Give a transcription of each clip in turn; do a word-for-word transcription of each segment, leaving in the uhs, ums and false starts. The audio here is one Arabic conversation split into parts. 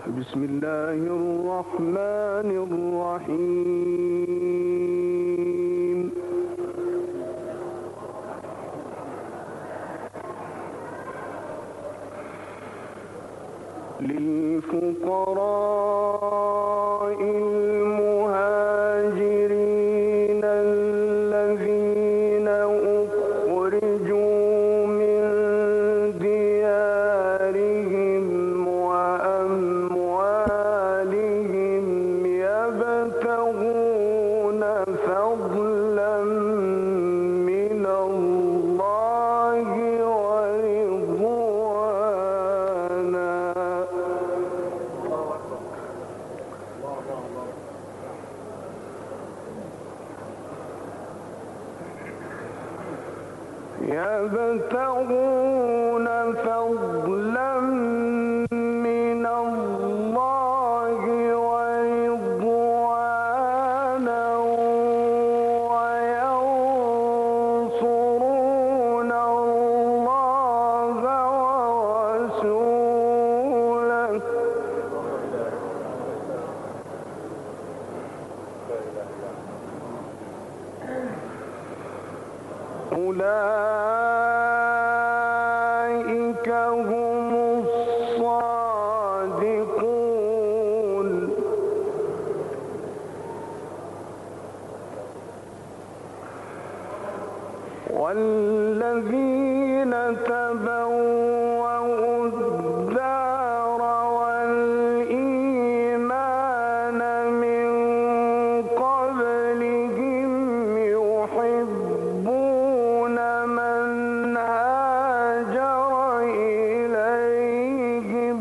بسم الله الرحمن الرحيم. للفقراء المهاجرين الذين أخرجوا من ديارهم وأموالهم يبتغون فضلا من الله ورضوانا يبتغون فضلا من الله ورضوانا وينصرون الله ورسوله أولئك هم الصادقون. والذين تبوأوا الدار والإيمان من قبلهم يحبون من هاجر إليهم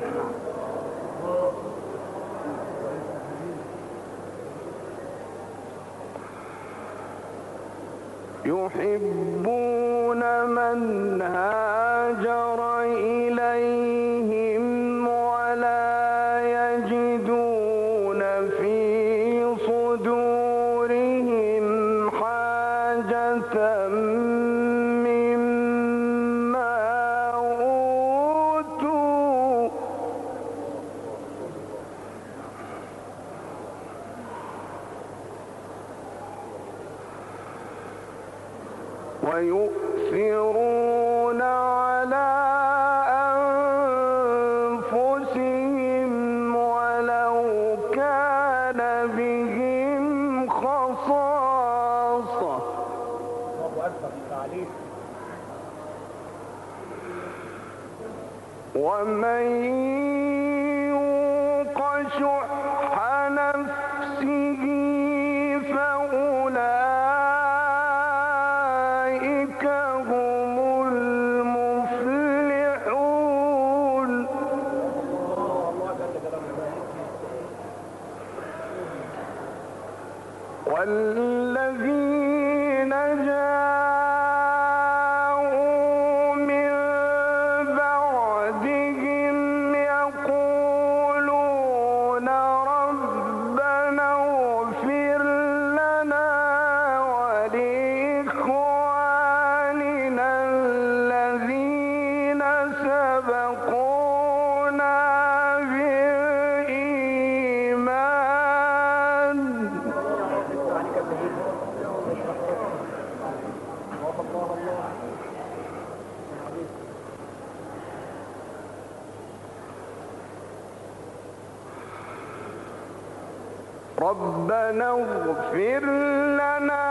يحبون من هاجر إليهم ولا يجدون في صدورهم حاجة مما أوتوا ويؤثرون على أنفسهم ولو كان بهم خصاصة ومن يوق شح نفسه فأولئك هم المفلحون. والذين جاءوا من بعدهم يقولون ربنا اغفر لنا ولإخواننا الذين سبقونا بالإيمان ربنا اغفر لنا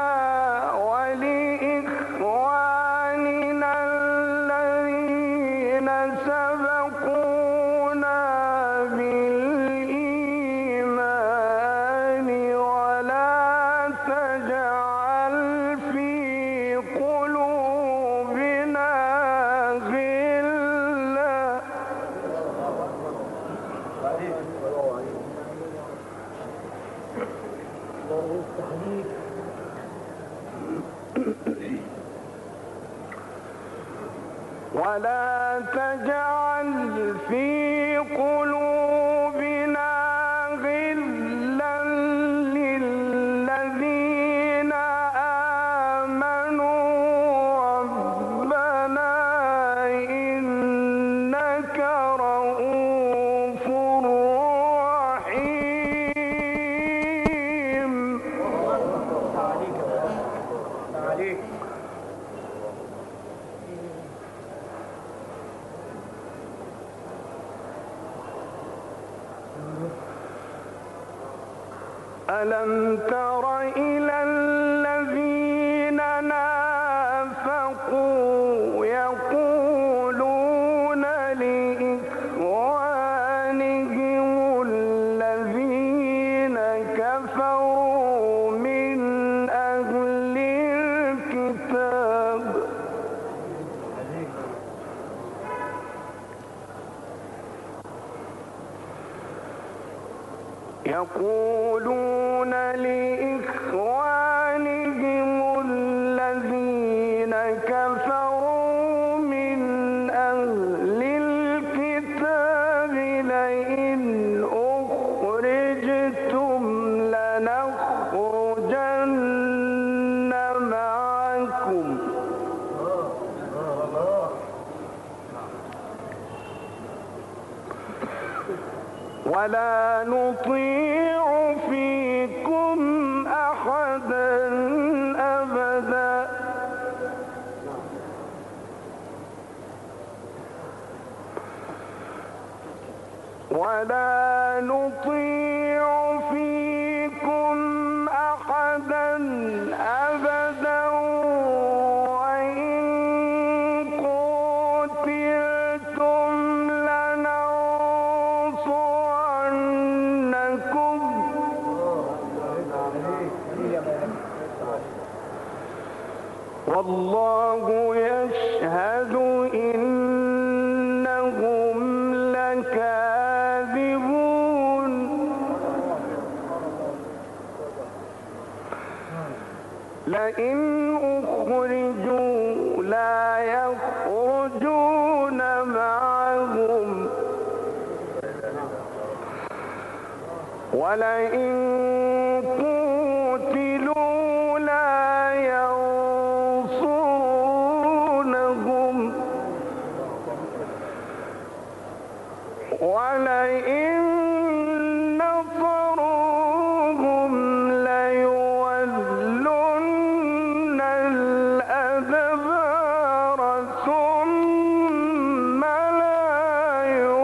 ولإخواننا الذين سبقونا بالإيمان ولا تجعل في قلوبنا غلا ولا تجعل في قلوبنا غلا للذين آمنوا ربنا إنك رؤوف ألم تر إلى الذين نافقوا يقولون لإخوانهم الذين كفروا من أهل الكتاب يقولون لإخوانهم الذين كفروا من أهل الكتاب لئن أخرجتم لنخرجن معكم ولا نطيع فيكم أحدا أبدا ولا نطيع فيكم أحدا أبدا وإن قتلتم لننصرنكم والله يشهد إنهم لكاذبون لئن أخرجوا لا يخرجون معهم ولئن قتلوا لا ينصرونهم ولئن نصروهم ليولن الأدبار ثم لا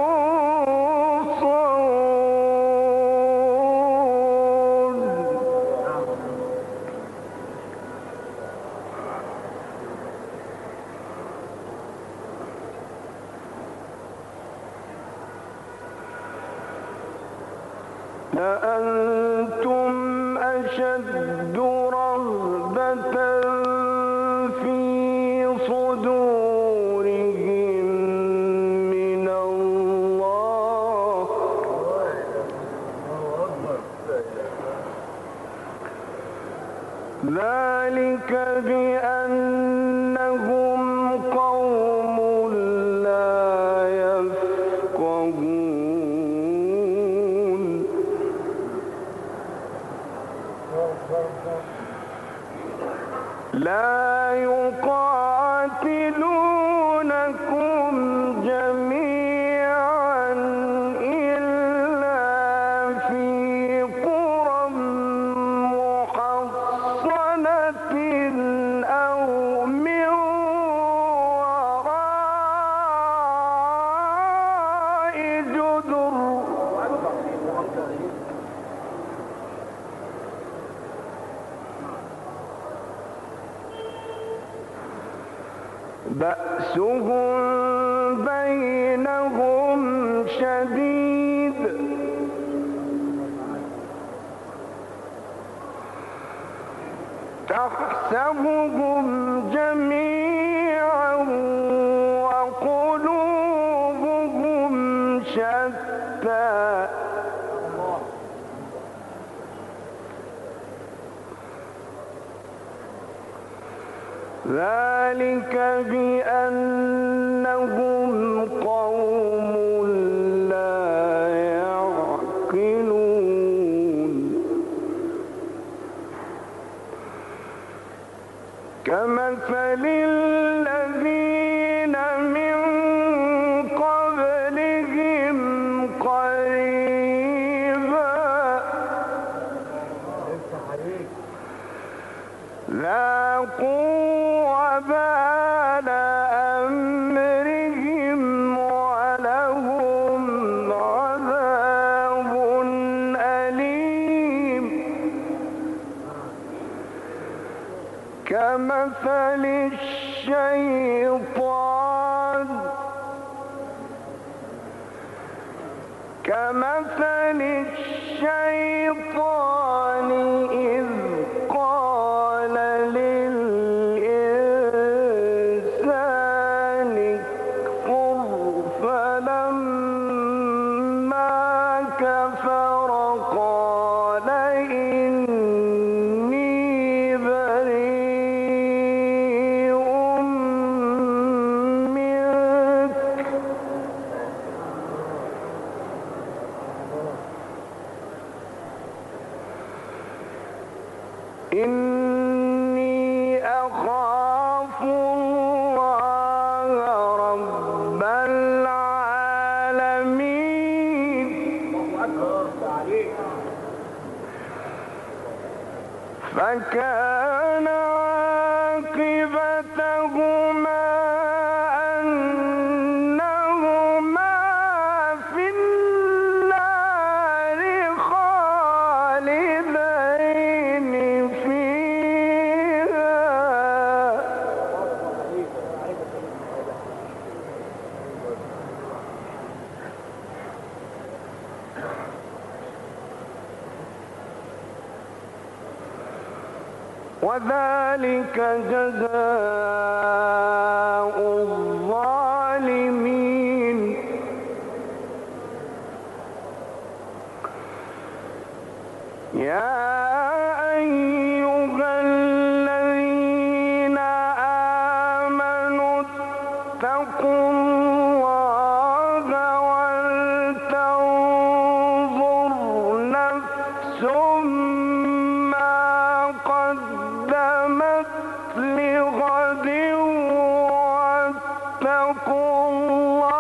ينصرون لأنتم أشد رهبة في صدورهم من الله ذلك بأنهم قوم لا يفقهون لا يقاتلونكم جميعا إلا في قرى محصنة أو من وراء جدر بأسهم بينهم شديد تحسبهم جميعا وقلوبهم شتى ذلك بأنهم قوم لا يعقلون كمثل الذين من قبلهم قريبا ذاقوا وبال أمرهم ولهم عذاب كمثل الشيطان كمثل الشيطان إذ قال للإنسان اكفر فلما كفر قال إني بريء منك إني أخاف الله رب العالمين فكان عاقبتهما أنهما في النار خالدين فيها وذلك جزاء الظالمين يا أيها الذين آمنوا اتقوا الله ولتنظر نفس ما قدمت لغد واتقوا الله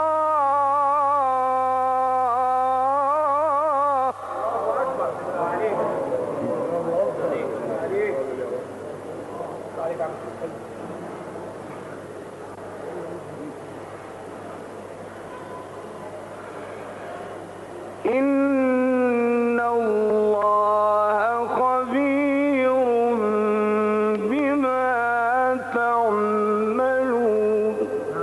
إن الله خبير بما تعملون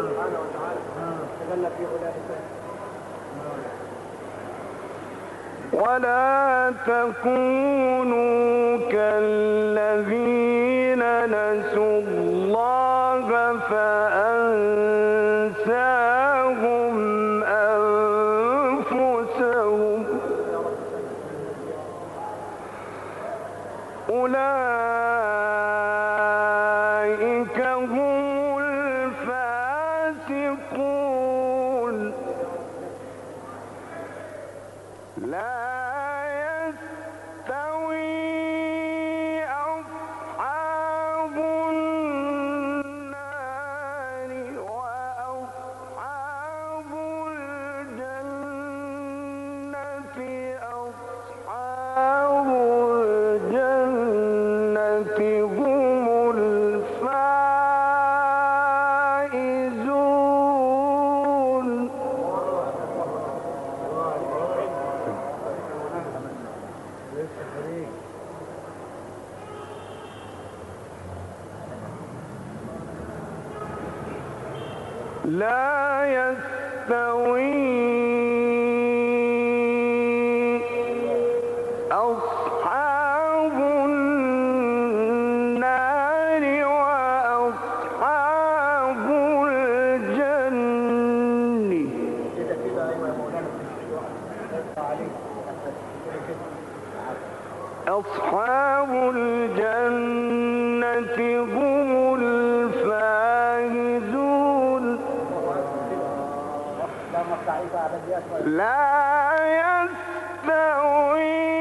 ولا تكونوا كالذين نسوا الله فأنساهم أنفسهم أولئك هم الفاسقون لا يستوي أصحاب النار وأصحاب الجنة أصحاب الجنة هم الفائزون لا يستوي أصحاب النار وأصحاب الجنة أصحاب الجنة هم الفائزون لا يستوي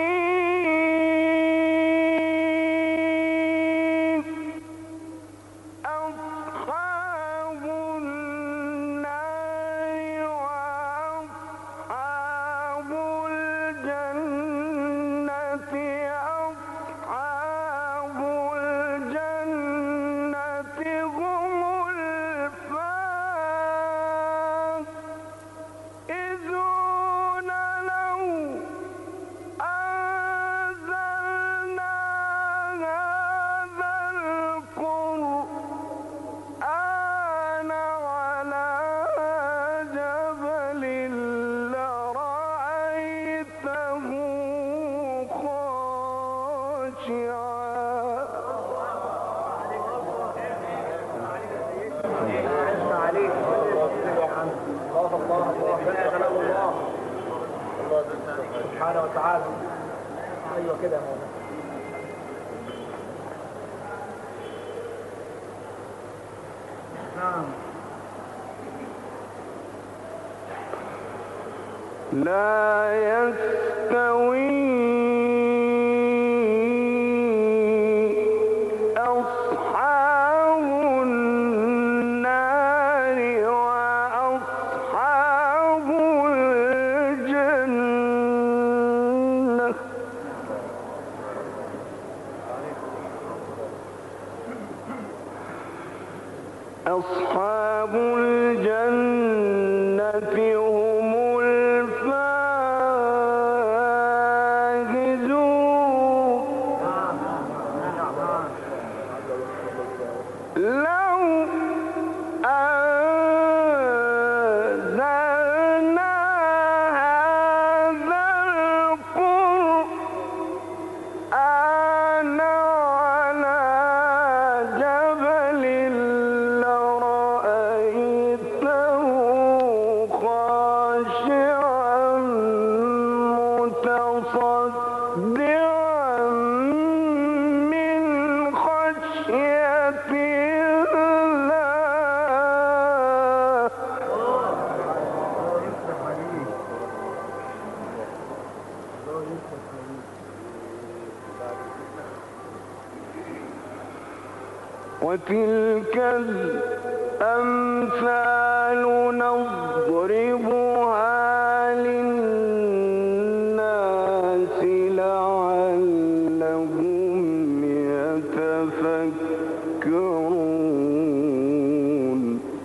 أصحاب النار وأصحاب الجنة أصحاب الجنة هم الفائزون له سبحانه وتعالى. ايوه كده يا مولانا. نعم. لا يستوي أصحاب النار وأصحاب الجنة. أصحاب الجنة هم لو أنزلنا هذا القرآن على جبل لرأيته خاشعا متصدعا من خشية وتلك الأمثال نضربها للناس لعلهم يتفكرون.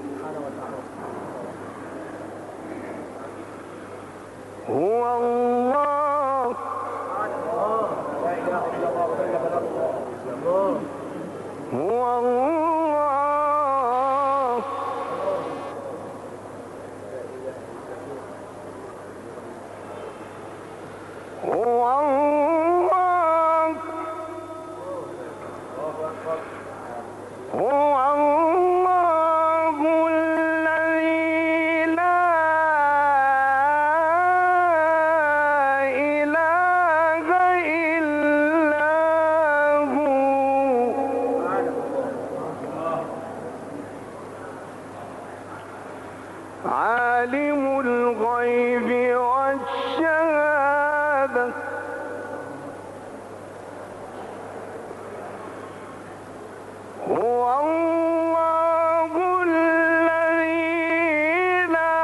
هو الله هو الله هو الله هو الله الذي لا إله إلا هو عالم الغيب والشهادة هو الله الذي لا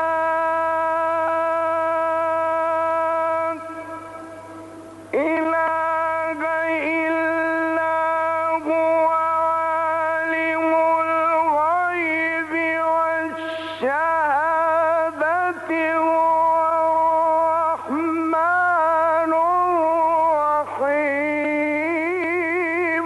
إله إلا هو عالم الغيب والشهادة هو الرحمن الرحيم.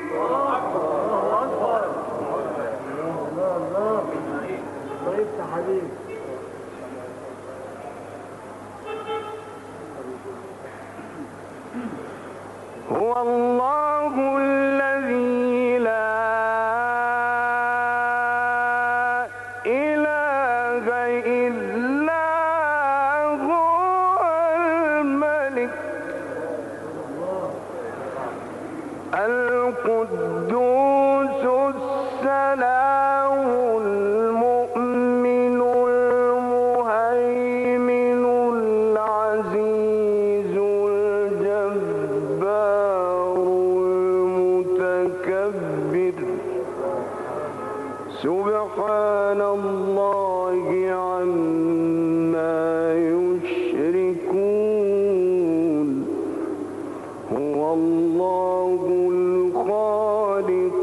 هو الله الذي لا إله إلا هو الملك القدوس السلام المؤمن المهيمن العزيز الجبار المتكبر سبحان الله عما يشركون. هو الله الخالق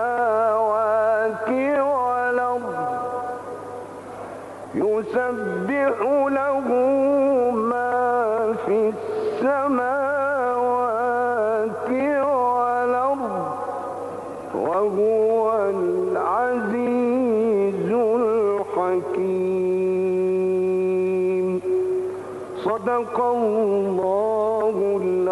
السماوات والأرض يسبح له ما في السماوات والأرض وهو العزيز الحكيم. صدق الله العظيم.